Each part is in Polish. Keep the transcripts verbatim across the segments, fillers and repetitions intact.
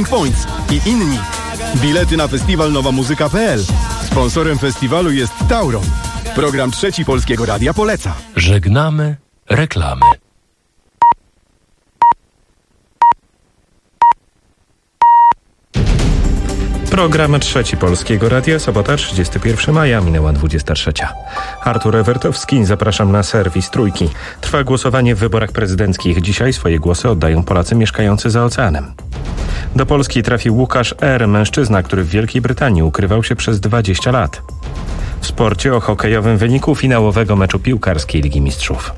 Talking Points i inni. Bilety na festiwal nowa muzyka kropka p l. Sponsorem festiwalu jest Tauron. Program Trzeci Polskiego Radia poleca. Żegnamy reklamy. Program Trzeci Polskiego Radia, sobota trzydziestego pierwszego maja, minęła dwudziesta trzecia. Artur Ewertowski, zapraszam na serwis Trójki. Trwa głosowanie w wyborach prezydenckich. Dzisiaj swoje głosy oddają Polacy mieszkający za oceanem. Do Polski trafił Łukasz R., mężczyzna, który w Wielkiej Brytanii ukrywał się przez dwadzieścia lat. W sporcie o hokejowym wyniku finałowego meczu piłkarskiej Ligi Mistrzów.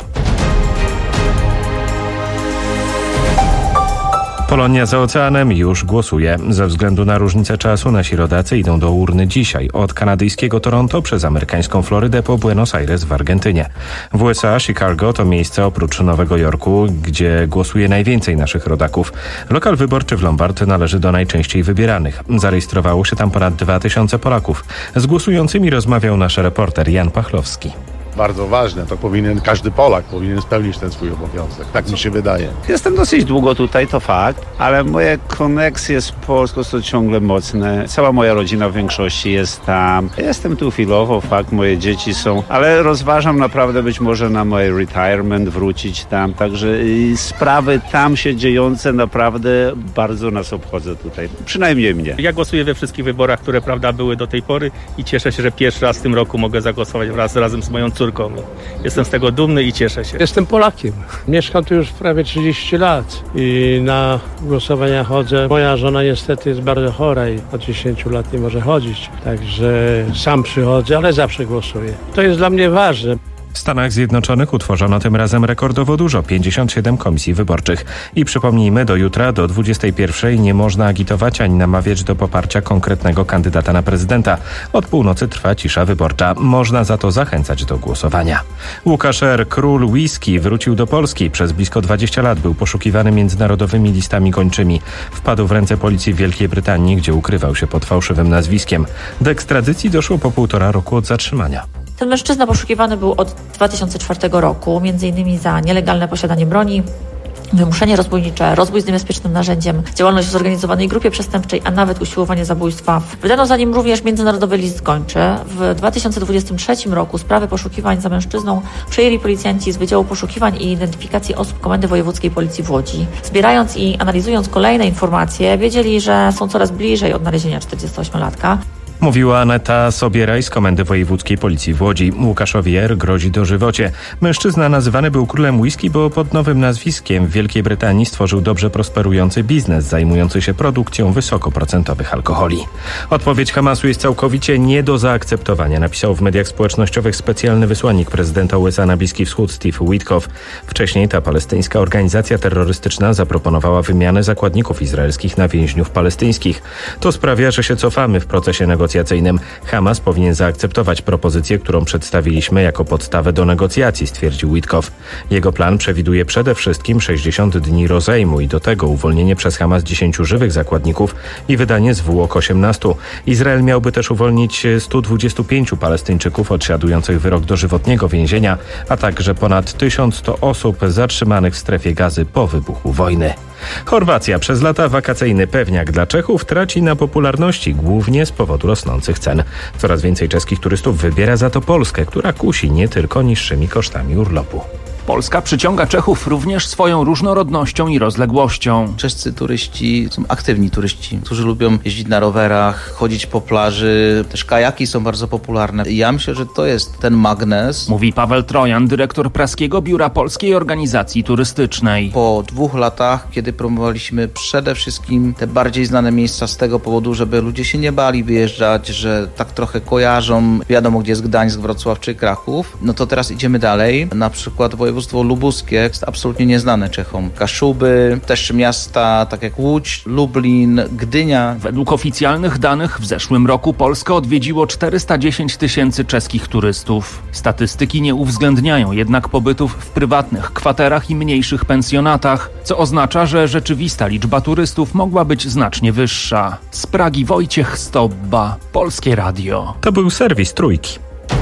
Polonia za oceanem już głosuje. Ze względu na różnicę czasu nasi rodacy idą do urny dzisiaj. Od kanadyjskiego Toronto przez amerykańską Florydę po Buenos Aires w Argentynie. W U S A Chicago to miejsce oprócz Nowego Jorku, gdzie głosuje najwięcej naszych rodaków. Lokal wyborczy w Lombard należy do najczęściej wybieranych. Zarejestrowało się tam ponad dwa tysiące Polaków. Z głosującymi rozmawiał nasz reporter Jan Pachlowski. Bardzo ważne, to powinien każdy Polak powinien spełnić ten swój obowiązek, tak mi się wydaje. Jestem dosyć długo tutaj, to fakt, ale moje koneksje z Polską są ciągle mocne. Cała moja rodzina w większości jest tam. Jestem tu chwilowo, fakt, moje dzieci są, ale rozważam naprawdę być może na moje retirement wrócić tam, także sprawy tam się dziejące naprawdę bardzo nas obchodzą tutaj, przynajmniej mnie. Ja głosuję we wszystkich wyborach, które prawda były do tej pory i cieszę się, że pierwszy raz w tym roku mogę zagłosować wraz razem z moją córką. Jestem z tego dumny i cieszę się. Jestem Polakiem. Mieszkam tu już prawie trzydzieści lat i na głosowania chodzę. Moja żona niestety jest bardzo chora i od dziesięciu lat nie może chodzić. Także sam przychodzę, ale zawsze głosuję. To jest dla mnie ważne. W Stanach Zjednoczonych utworzono tym razem rekordowo dużo, pięćdziesiąt siedem komisji wyborczych. I przypomnijmy, do jutra, do dwudziestej pierwszej nie można agitować ani namawiać do poparcia konkretnego kandydata na prezydenta. Od północy trwa cisza wyborcza. Można za to zachęcać do głosowania. Łukasz R., król whisky, wrócił do Polski. Przez blisko dwadzieścia lat był poszukiwany międzynarodowymi listami gończymi. Wpadł w ręce policji w Wielkiej Brytanii, gdzie ukrywał się pod fałszywym nazwiskiem. Do ekstradycji doszło po półtora roku od zatrzymania. Ten mężczyzna poszukiwany był od dwa tysiące czwartego roku, między innymi za nielegalne posiadanie broni, wymuszenie rozbójnicze, rozbój z niebezpiecznym narzędziem, działalność w zorganizowanej grupie przestępczej, a nawet usiłowanie zabójstwa. Wydano za nim również międzynarodowy list gończy. W dwa tysiące dwudziestym trzecim roku sprawę poszukiwań za mężczyzną przejęli policjanci z Wydziału Poszukiwań i Identyfikacji Osób Komendy Wojewódzkiej Policji w Łodzi. Zbierając i analizując kolejne informacje, wiedzieli, że są coraz bliżej odnalezienia czterdziestoośmiolatka. Mówiła Aneta Sobieraj z Komendy Wojewódzkiej Policji w Łodzi. Łukaszowi R. grozi dożywocie. Mężczyzna nazywany był królem whisky, bo pod nowym nazwiskiem w Wielkiej Brytanii stworzył dobrze prosperujący biznes zajmujący się produkcją wysokoprocentowych alkoholi. Odpowiedź Hamasu jest całkowicie nie do zaakceptowania, napisał w mediach społecznościowych specjalny wysłannik prezydenta U S A na Bliski Wschód Steve Witkoff. Wcześniej ta palestyńska organizacja terrorystyczna zaproponowała wymianę zakładników izraelskich na więźniów palestyńskich. To sprawia, że się cofamy w procesie negocjacyjnym. Hamas powinien zaakceptować propozycję, którą przedstawiliśmy jako podstawę do negocjacji, stwierdził Witkoff. Jego plan przewiduje przede wszystkim sześćdziesiąt dni rozejmu i do tego uwolnienie przez Hamas dziesięciu żywych zakładników i wydanie zwłok osiemnastu. Izrael miałby też uwolnić stu dwudziestu pięciu Palestyńczyków odsiadujących wyrok dożywotniego więzienia, a także ponad tysiąc sto osób zatrzymanych w strefie Gazy po wybuchu wojny. Chorwacja przez lata wakacyjny pewniak dla Czechów traci na popularności, głównie z powodu rosnących cen. Coraz więcej czeskich turystów wybiera za to Polskę, która kusi nie tylko niższymi kosztami urlopu. Polska przyciąga Czechów również swoją różnorodnością i rozległością. Czescy turyści są aktywni turyści, którzy lubią jeździć na rowerach, chodzić po plaży. Też kajaki są bardzo popularne. Ja myślę, że to jest ten magnes. Mówi Paweł Trojan, dyrektor praskiego biura Polskiej Organizacji Turystycznej. Po dwóch latach, kiedy promowaliśmy przede wszystkim te bardziej znane miejsca z tego powodu, żeby ludzie się nie bali wyjeżdżać, że tak trochę kojarzą, wiadomo gdzie jest Gdańsk, Wrocław czy Kraków, no to teraz idziemy dalej. Na przykład województwo lubuskie jest absolutnie nieznane Czechom. Kaszuby, też miasta tak jak Łódź, Lublin, Gdynia. Według oficjalnych danych w zeszłym roku Polskę odwiedziło czterysta dziesięć tysięcy czeskich turystów. Statystyki nie uwzględniają jednak pobytów w prywatnych kwaterach i mniejszych pensjonatach, co oznacza, że rzeczywista liczba turystów mogła być znacznie wyższa. Z Pragi Wojciech Stobba, Polskie Radio. To był serwis Trójki.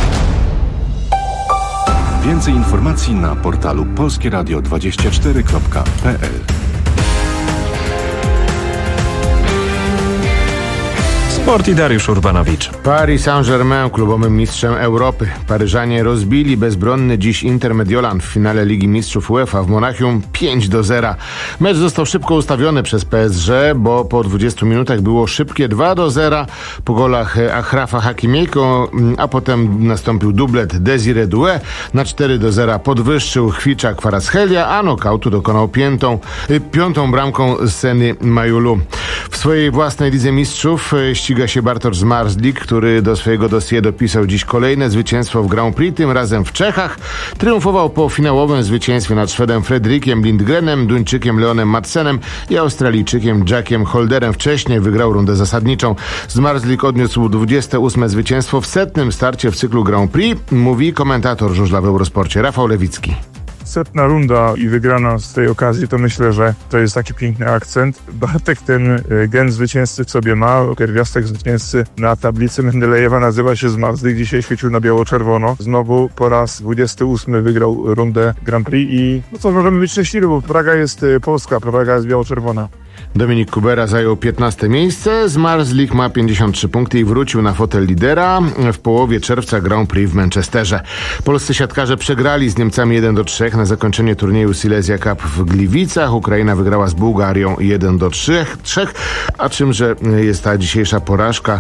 Więcej informacji na portalu polskie radio dwadzieścia cztery kropka p l. Sport i Dariusz Urbanowicz. Paris Saint-Germain klubowym mistrzem Europy. Paryżanie rozbili bezbronny dziś Inter Mediolan w finale Ligi Mistrzów UEFA w Monachium pięć do zera. Mecz został szybko ustawiony przez P S G, bo po dwudziestu minutach było szybkie dwa do zera po golach Achrafa Hakimiego, a potem nastąpił dublet Desiré Doué. Na cztery do zera podwyższył Chwicza Kvaratskhelia, a nokautu dokonał piętą, piątą bramką Seny Majulu. W swojej własnej Lidze Mistrzów ściga się Bartosz Zmarzlik, który do swojego dossier dopisał dziś kolejne zwycięstwo w Grand Prix, tym razem w Czechach. Triumfował po finałowym zwycięstwie nad Szwedem Fredrikiem Lindgrenem, Duńczykiem Leonem Madsenem i Australijczykiem Jackiem Holderem. Wcześniej wygrał rundę zasadniczą. Zmarzlik odniósł dwudzieste ósme zwycięstwo w setnym starcie w cyklu Grand Prix, mówi komentator żużla w Eurosporcie Rafał Lewicki. Setna runda i wygrana z tej okazji, to myślę, że to jest taki piękny akcent. Bartek ten gen zwycięzcy w sobie ma. Pierwiastek zwycięzcy na tablicy Mendelejewa nazywa się Zmarzlik. Dzisiaj świecił na biało-czerwono. Znowu po raz dwudziesty ósmy wygrał rundę Grand Prix i no co, możemy być szczęśliwi, bo Praga jest polska, Praga jest biało-czerwona. Dominik Kubera zajął piętnaste miejsce, Zmarzlik ma pięćdziesiąt trzy punkty i wrócił na fotel lidera w połowie czerwca Grand Prix w Manchesterze. Polscy siatkarze przegrali z Niemcami jeden do trzech na zakończenie turnieju Silesia Cup w Gliwicach. Ukraina wygrała z Bułgarią jeden do trzech, a czymże jest ta dzisiejsza porażka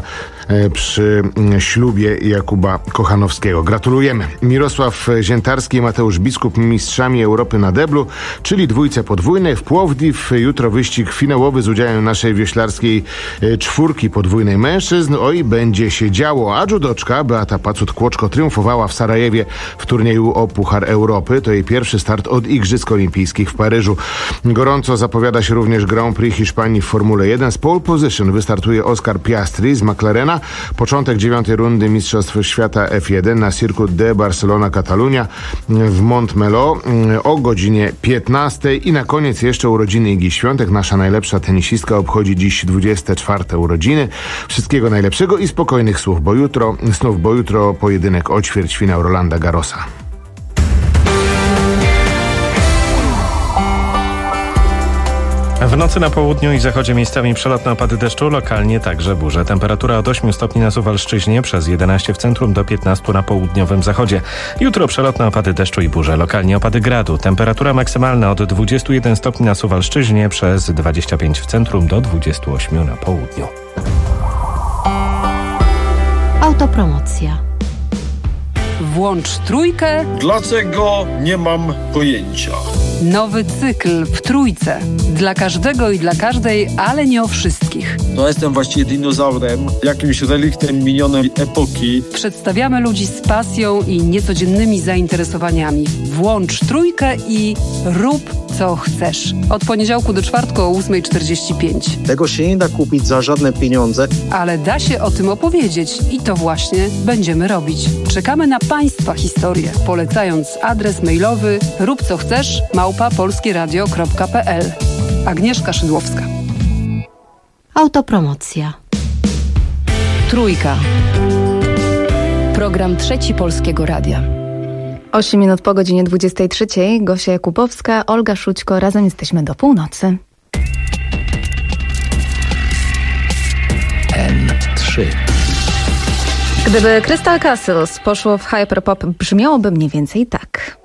przy ślubie Jakuba Kochanowskiego. Gratulujemy. Mirosław Ziętarski i Mateusz Biskup mistrzami Europy na deblu, czyli dwójce podwójnej w Płowdiw. Jutro wyścig finałowy z udziałem naszej wioślarskiej czwórki podwójnej mężczyzn. Oj, będzie się działo. A judoczka Beata Pacut-Kłoczko triumfowała w Sarajewie w turnieju o Puchar Europy. To jej pierwszy start od Igrzysk Olimpijskich w Paryżu. Gorąco zapowiada się również Grand Prix Hiszpanii w Formule jeden. Z pole position wystartuje Oscar Piastri z McLarena. Początek dziewiątej rundy Mistrzostw Świata F jeden na Circuit de Barcelona-Catalunya w Montmeló o godzinie piętnastej. I na koniec jeszcze urodziny Igi Świątek. Nasza najlepsza tenisistka obchodzi dziś dwudzieste czwarte urodziny. Wszystkiego najlepszego i spokojnych słów, bo jutro, snów, bo jutro pojedynek o ćwierćfinał Rolanda Garrosa. W nocy na południu i zachodzie miejscami przelotne opady deszczu, lokalnie także burze. Temperatura od ośmiu stopni na Suwalszczyźnie, przez jedenaście w centrum do piętnastu na południowym zachodzie. Jutro przelotne opady deszczu i burze, lokalnie opady gradu. Temperatura maksymalna od dwudziestu jeden stopni na Suwalszczyźnie, przez dwadzieścia pięć w centrum do dwudziestu ośmiu na południu. Autopromocja. Włącz trójkę. Dlaczego nie mam pojęcia? Nowy cykl w trójce. Dla każdego i dla każdej, ale nie o wszystkich. No jestem właściwie dinozaurem, jakimś reliktem minionej epoki. Przedstawiamy ludzi z pasją i niecodziennymi zainteresowaniami. Włącz trójkę i rób co chcesz. Od poniedziałku do czwartku o ósma czterdzieści pięć. Tego się nie da kupić za żadne pieniądze. Ale da się o tym opowiedzieć i to właśnie będziemy robić. Czekamy na Państwa historię, polecając adres mailowy rób co chcesz małpa polskieradio kropka p l. Agnieszka Szydłowska. Autopromocja. Trójka. Program Trzeci Polskiego Radia. osiem minut po godzinie dwudziestej trzeciej. Gosia Jakubowska, Olga Szućko. Razem jesteśmy do północy. N trzy. Gdyby Crystal Castles poszło w hyperpop, brzmiałoby mniej więcej tak.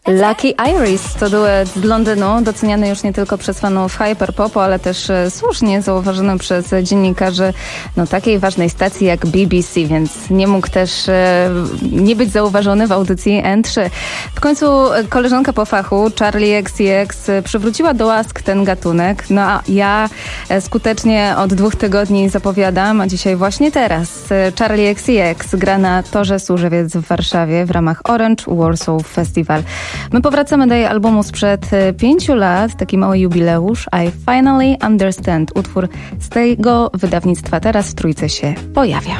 Lucky Iris to duet z Londynu, doceniany już nie tylko przez fanów hyperpopu, ale też e, słusznie zauważony przez dziennikarzy no, takiej ważnej stacji jak B B C, więc nie mógł też e, nie być zauważony w audycji N trzy. W końcu koleżanka po fachu, Charli X C X, przywróciła do łask ten gatunek, no a ja e, skutecznie od dwóch tygodni zapowiadam, a dzisiaj właśnie teraz e, Charli X C X gra na Torze Służewiec w Warszawie w ramach Orange Warsaw Festival. My powracamy do jej albumu sprzed pięciu lat, taki mały jubileusz, I Finally Understand. Utwór z tego wydawnictwa teraz w Trójce się pojawia.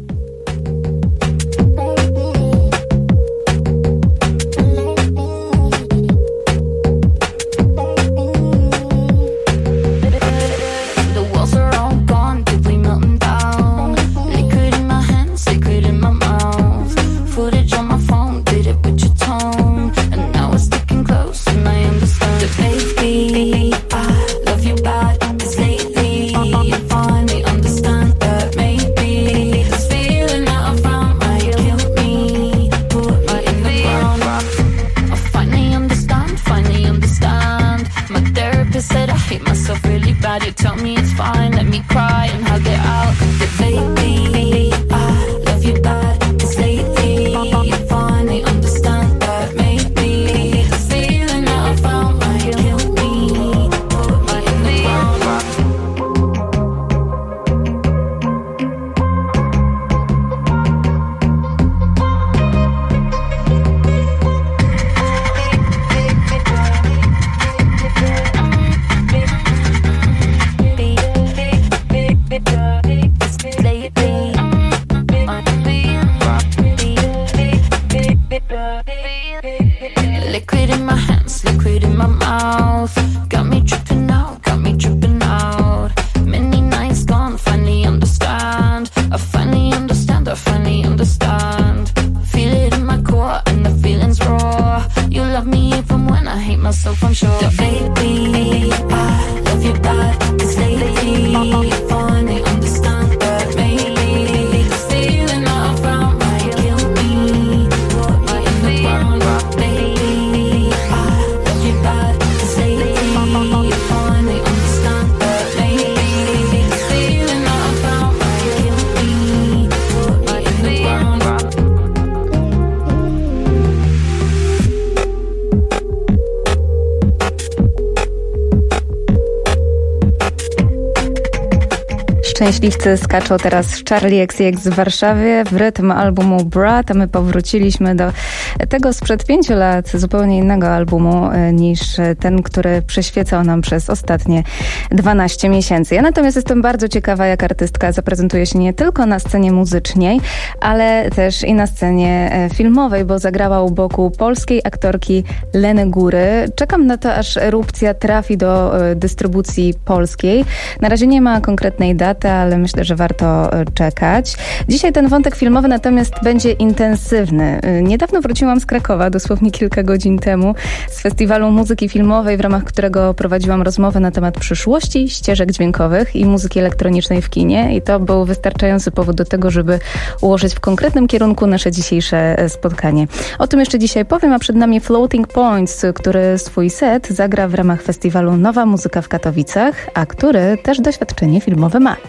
Szczęśliwcy skaczą teraz Charli X C X w Warszawie w rytm albumu Brat, a my powróciliśmy do tego sprzed pięciu lat, zupełnie innego albumu niż ten, który przyświecał nam przez ostatnie dwanaście miesięcy. Ja natomiast jestem bardzo ciekawa, jak artystka zaprezentuje się nie tylko na scenie muzycznej, ale też i na scenie filmowej, bo zagrała u boku polskiej aktorki Leny Góry. Czekam na to, aż Erupcja trafi do dystrybucji polskiej. Na razie nie ma konkretnej daty, ale myślę, że warto czekać. Dzisiaj ten wątek filmowy natomiast będzie intensywny. Niedawno wróciłam z Krakowa, dosłownie kilka godzin temu, z festiwalu muzyki filmowej, w ramach którego prowadziłam rozmowę na temat przyszłości ścieżek dźwiękowych i muzyki elektronicznej w kinie i to był wystarczający powód do tego, żeby ułożyć w konkretnym kierunku nasze dzisiejsze spotkanie. O tym jeszcze dzisiaj powiem, a przed nami Floating Points, który swój set zagra w ramach festiwalu Nowa Muzyka w Katowicach, a który też doświadczenie filmowe ma.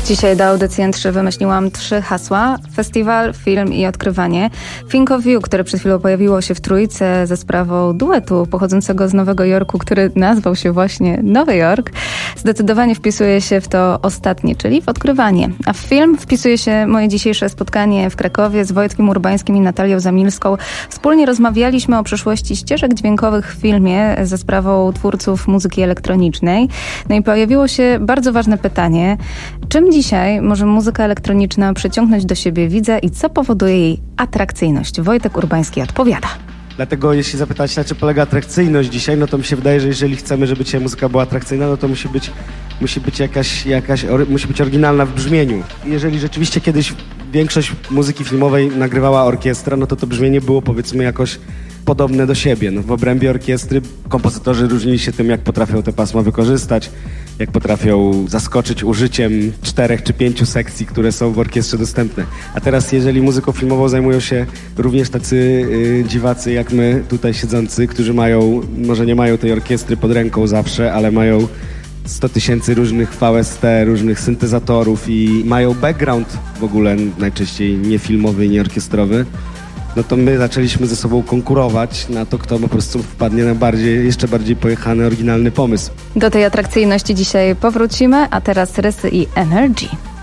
Dzisiaj do audycji N trzy wymyśliłam trzy hasła. Festiwal, film i odkrywanie. Think of You, które przed chwilą pojawiło się w Trójce za sprawą duetu pochodzącego z Nowego Jorku, który nazwał się właśnie Nowy Jork, zdecydowanie wpisuje się w to ostatnie, czyli w odkrywanie. A w film wpisuje się moje dzisiejsze spotkanie w Krakowie z Wojtkiem Urbańskim i Natalią Zamilską. Wspólnie rozmawialiśmy o przyszłości ścieżek dźwiękowych w filmie za sprawą twórców muzyki elektronicznej. No i pojawiło się bardzo ważne pytanie. Czym dzisiaj może muzyka elektroniczna przyciągnąć do siebie widza i co powoduje jej atrakcyjność? Wojtek Urbański odpowiada. Dlatego jeśli zapytać, na czym polega atrakcyjność dzisiaj, no to mi się wydaje, że jeżeli chcemy, żeby dzisiaj muzyka była atrakcyjna, no to musi być, musi być jakaś, jakaś musi być oryginalna w brzmieniu. Jeżeli rzeczywiście kiedyś większość muzyki filmowej nagrywała orkiestra, no to to brzmienie było, powiedzmy, jakoś podobne do siebie. No, w obrębie orkiestry kompozytorzy różnili się tym, jak potrafią te pasma wykorzystać, jak potrafią zaskoczyć użyciem czterech czy pięciu sekcji, które są w orkiestrze dostępne. A teraz, jeżeli muzyką filmową zajmują się również tacy y, dziwacy jak my tutaj siedzący, którzy mają, może nie mają tej orkiestry pod ręką zawsze, ale mają sto tysięcy różnych V S T, różnych syntezatorów i mają background w ogóle najczęściej nie filmowy i nie orkiestrowy, no to my zaczęliśmy ze sobą konkurować na to, kto po prostu wpadnie na bardziej, jeszcze bardziej pojechany, oryginalny pomysł. Do tej atrakcyjności dzisiaj powrócimy, a teraz Rysy i Energy.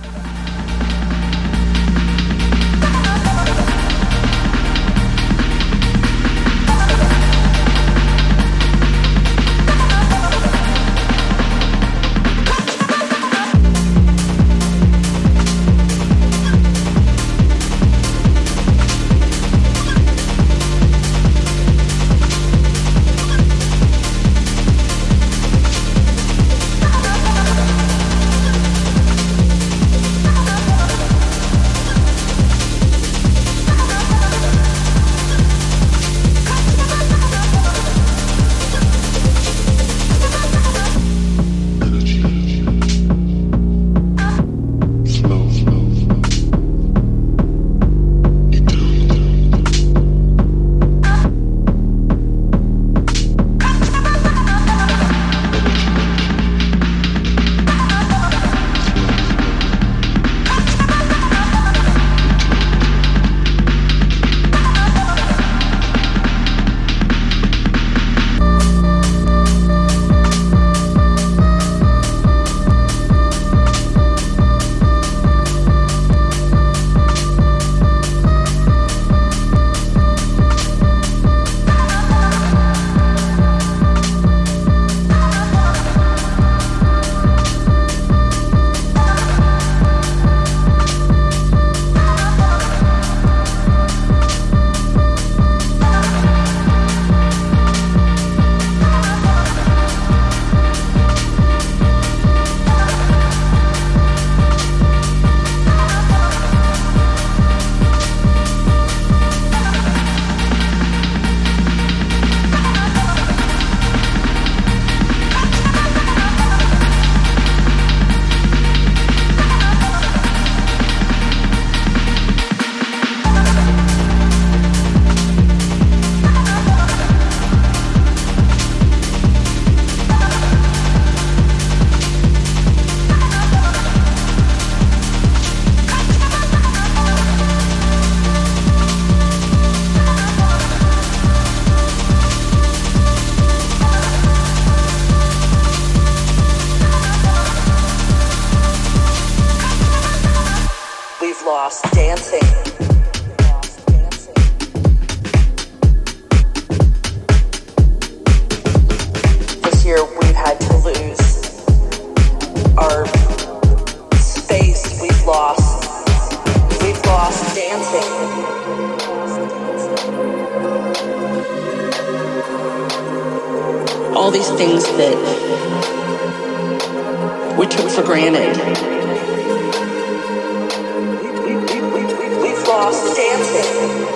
All these things that we took for granted. We've lost dancing.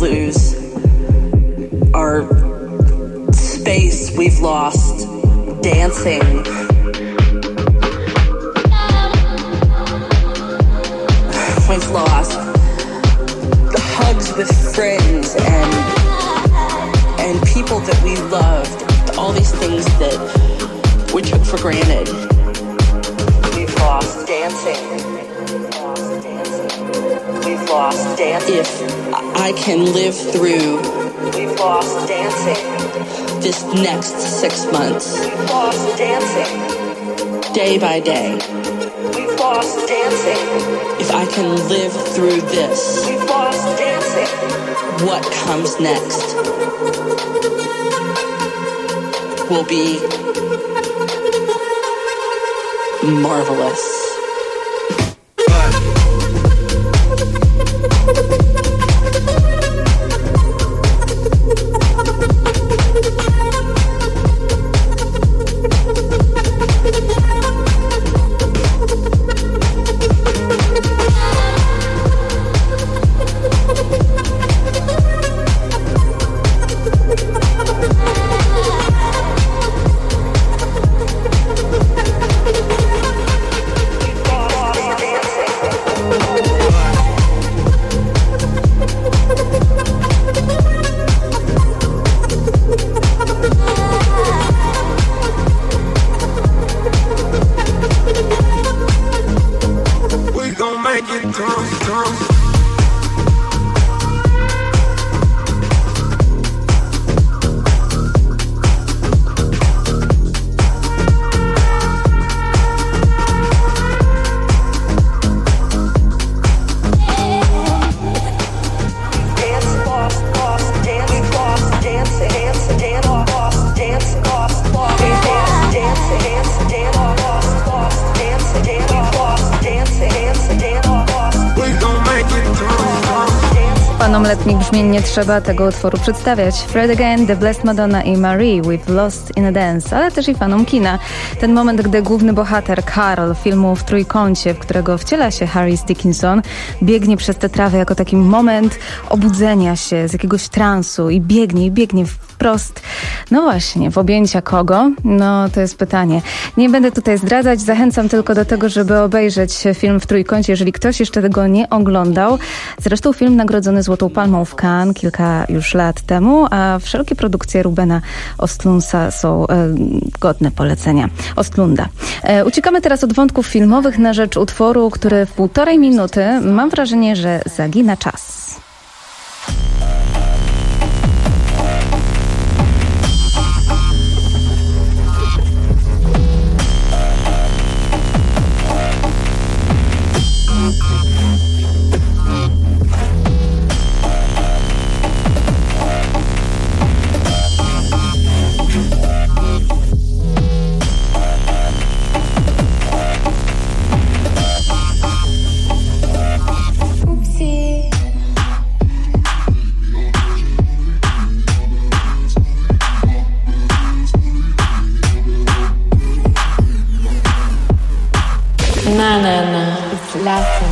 lose our space we've lost dancing. We've lost the hugs with friends and and people that we loved, all these things that we took for granted. We've lost dancing. We've lost dancing. If I can live through, we've lost dancing. This next six months, we've lost dancing. Day by day, we've lost dancing. If I can live through this, we've lost dancing. What comes next will be marvelous. Fanom letnich brzmień nie trzeba tego utworu przedstawiać. Fred Again, The Blessed Madonna i Marie, We've Lost in a Dance, ale też i fanom kina. Ten moment, gdy główny bohater Carl filmu W trójkącie, w którego wciela się Harris Dickinson, biegnie przez tę trawę jako taki moment obudzenia się z jakiegoś transu i biegnie, i biegnie wprost. No właśnie, w objęcia kogo? No to jest pytanie. Nie będę tutaj zdradzać, zachęcam tylko do tego, żeby obejrzeć film W trójkącie, jeżeli ktoś jeszcze tego nie oglądał. Zresztą film nagrodzony Złotą Palmą w Cannes kilka już lat temu, a wszelkie produkcje Rubena Ostlundsa są e, godne polecenia. Ostlunda. E, uciekamy teraz od wątków filmowych na rzecz utworu, który w półtorej minuty, mam wrażenie, że zagina czas. Na na na, it's Latin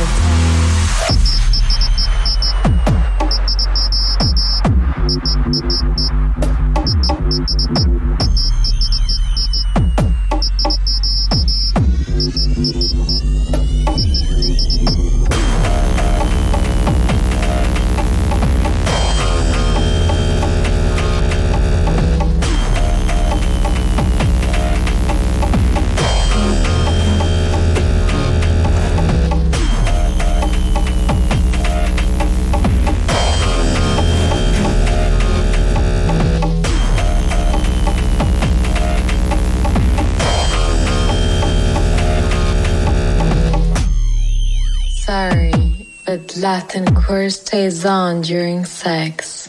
Sorry, but Latin core stays on during sex.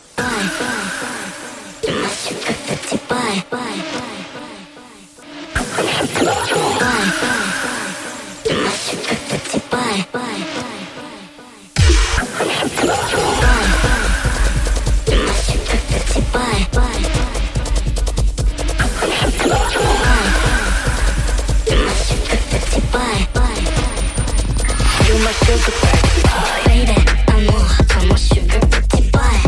You my sugar baby, amour, comment je veux petit boy.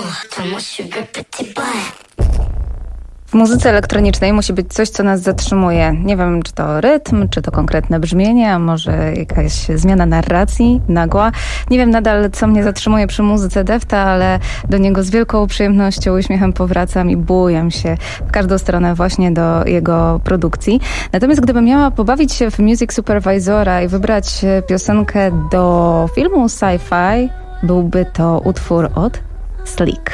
W muzyce elektronicznej musi być coś, co nas zatrzymuje. Nie wiem, czy to rytm, czy to konkretne brzmienie, a może jakaś zmiana narracji, nagła. Nie wiem nadal, co mnie zatrzymuje przy muzyce Defta, ale do niego z wielką przyjemnością, uśmiechem powracam i bujam się w każdą stronę właśnie do jego produkcji. Natomiast gdybym miała pobawić się w Music Supervisora i wybrać piosenkę do filmu sci-fi, byłby to utwór od Slick.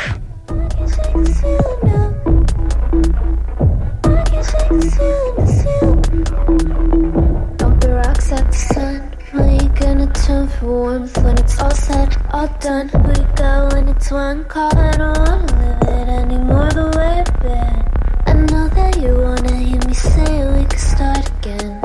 Don't be rocks at the sun. When you gonna turn for warmth when it's all said, all done? We go when it's one call. I don't wanna live it anymore the way it's been. I know that you wanna hear me say we could start again.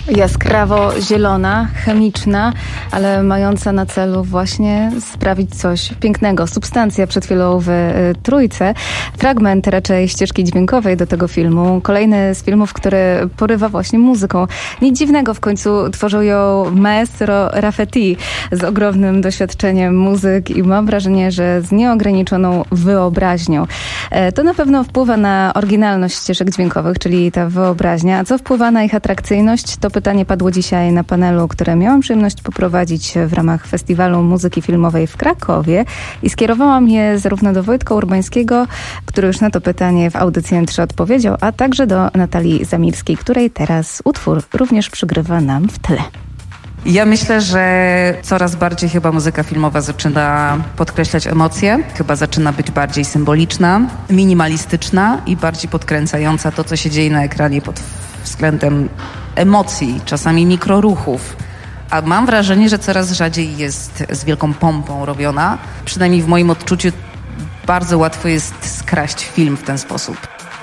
Jaskrawo zielona, chemiczna, ale mająca na celu właśnie sprawić coś pięknego. Substancja przed chwilą w y, Trójce. Fragment raczej ścieżki dźwiękowej do tego filmu. Kolejny z filmów, który porywa właśnie muzyką. Nic dziwnego, w końcu tworzył ją maestro Rafeti z ogromnym doświadczeniem muzyk i mam wrażenie, że z nieograniczoną wyobraźnią. E, to na pewno wpływa na oryginalność ścieżek dźwiękowych, czyli ta wyobraźnia. A co wpływa na ich atrakcyjność? To pytanie padło dzisiaj na panelu, które miałam przyjemność poprowadzić w ramach Festiwalu Muzyki Filmowej w Krakowie i skierowałam je zarówno do Wojtka Urbańskiego, który już na to pytanie w audycji N trzy odpowiedział, a także do Natalii Zamilskiej, której teraz utwór również przygrywa nam w tle. Ja myślę, że coraz bardziej chyba muzyka filmowa zaczyna podkreślać emocje, chyba zaczyna być bardziej symboliczna, minimalistyczna i bardziej podkręcająca to, co się dzieje na ekranie pod względem emocji, czasami mikroruchów. A mam wrażenie, że coraz rzadziej jest z wielką pompą robiona. Przynajmniej w moim odczuciu bardzo łatwo jest skraść film w ten sposób.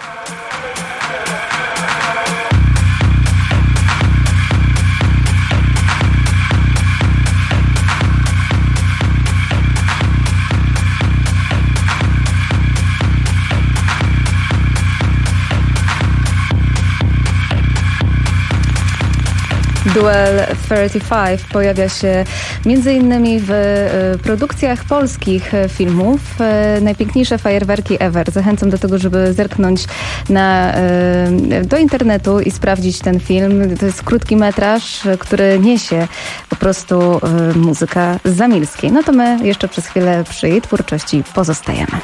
Duel trzydzieści pięć pojawia się między innymi w produkcjach polskich filmów. Najpiękniejsze fajerwerki ever. Zachęcam do tego, żeby zerknąć na, do internetu i sprawdzić ten film. To jest krótki metraż, który niesie po prostu muzyka Zamilskiej. No to my jeszcze przez chwilę przy jej twórczości pozostajemy.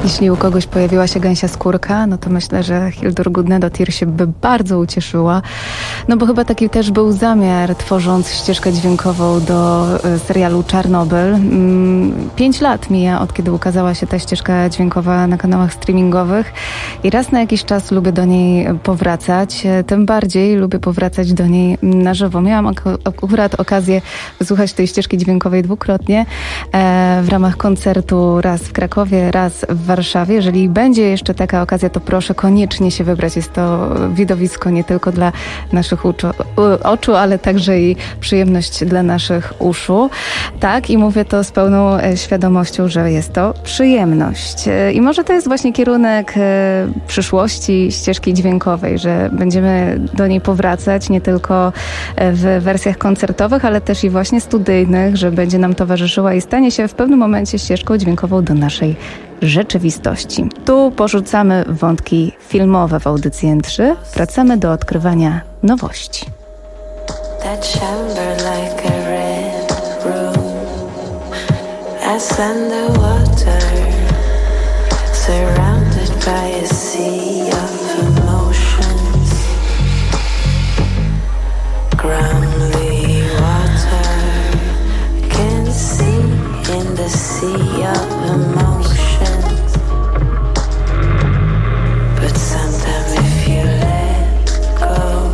Jeśli u kogoś pojawiła się gęsia skórka, no to myślę, że Hildur Gudnadottir się by bardzo ucieszyła. No bo chyba taki też był zamiar, tworząc ścieżkę dźwiękową do serialu Czarnobyl. Pięć lat mija, od kiedy ukazała się ta ścieżka dźwiękowa na kanałach streamingowych i raz na jakiś czas lubię do niej powracać. Tym bardziej lubię powracać do niej na żywo. Miałam akurat okazję wysłuchać tej ścieżki dźwiękowej dwukrotnie w ramach koncertu raz w Krakowie, raz w Warszawie. Jeżeli będzie jeszcze taka okazja, to proszę koniecznie się wybrać. Jest to widowisko nie tylko dla naszych uczu, oczu, ale także i przyjemność dla naszych uszu. Tak, i mówię to z pełną świadomością, że jest to przyjemność. I może to jest właśnie kierunek przyszłości ścieżki dźwiękowej, że będziemy do niej powracać nie tylko w wersjach koncertowych, ale też i właśnie studyjnych, że będzie nam towarzyszyła i stanie się w pewnym momencie ścieżką dźwiękową do naszej rzeczywistości. Tu porzucamy wątki filmowe w audycji N trzy. Wracamy do odkrywania nowości. That chamber like a red room, as underwater, surrounded by a sea of emotions. Groundly water, can see in the sea of emotions. But sometimes if you let go,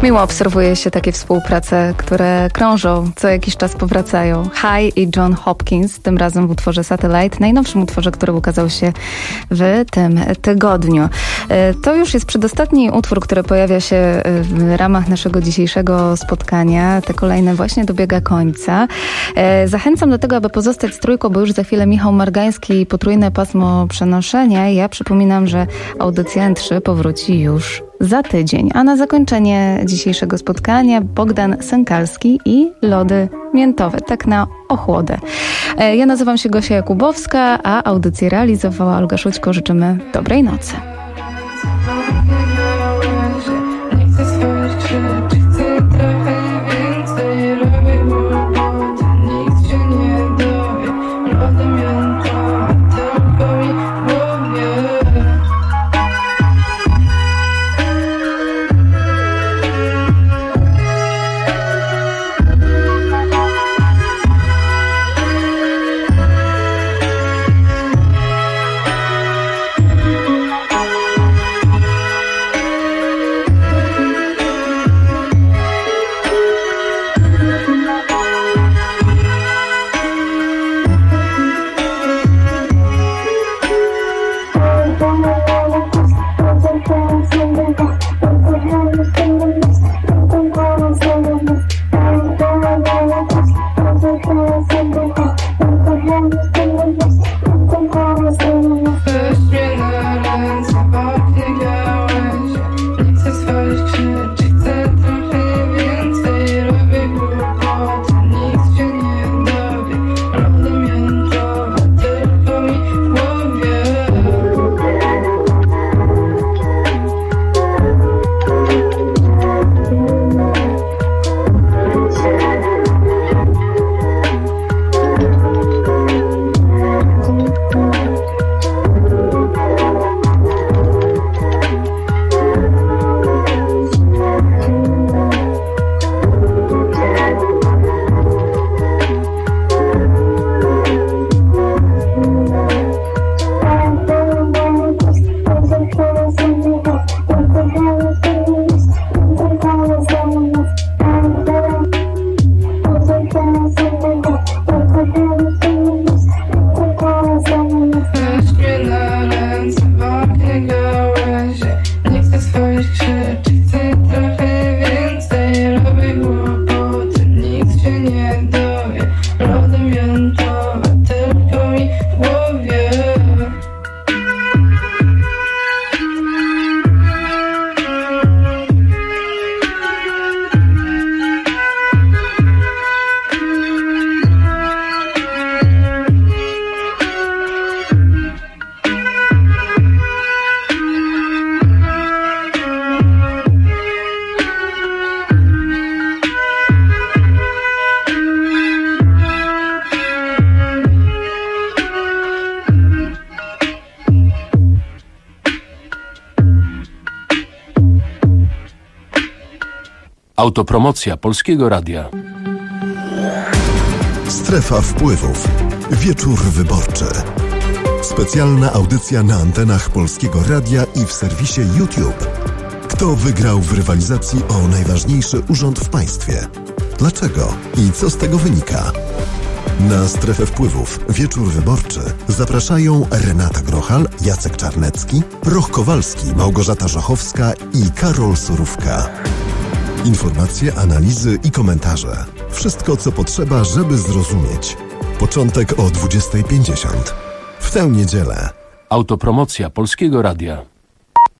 Miło obserwuje się takie współprace, które krążą, co jakiś czas powracają. High i John Hopkins, tym razem w utworze Satellite, najnowszym utworze, który ukazał się w tym tygodniu. To już jest przedostatni utwór, który pojawia się w ramach naszego dzisiejszego spotkania. Te kolejne właśnie dobiega końca. Zachęcam do tego, aby pozostać z trójką, bo już za chwilę Michał Margański i potrójne pasmo przenoszenia. Ja przypominam, że audycja N trzy powróci już za tydzień. A na zakończenie dzisiejszego spotkania Bogdan Sękalski i Lody Miętowe. Tak na ochłodę. Ja nazywam się Gosia Jakubowska, a audycję realizowała Olga Szućko. Życzymy dobrej nocy. Autopromocja Polskiego Radia. Strefa wpływów. Wieczór wyborczy. Specjalna audycja na antenach Polskiego Radia i w serwisie YouTube. Kto wygrał w rywalizacji o najważniejszy urząd w państwie? Dlaczego? I co z tego wynika? Na Strefę Wpływów Wieczór Wyborczy zapraszają Renata Grochal, Jacek Czarnecki, Roch Kowalski, Małgorzata Żochowska i Karol Surówka. Informacje, analizy i komentarze. Wszystko, co potrzeba, żeby zrozumieć. Początek o dwudziestej pięćdziesiąt. W tę niedzielę. Autopromocja Polskiego Radia.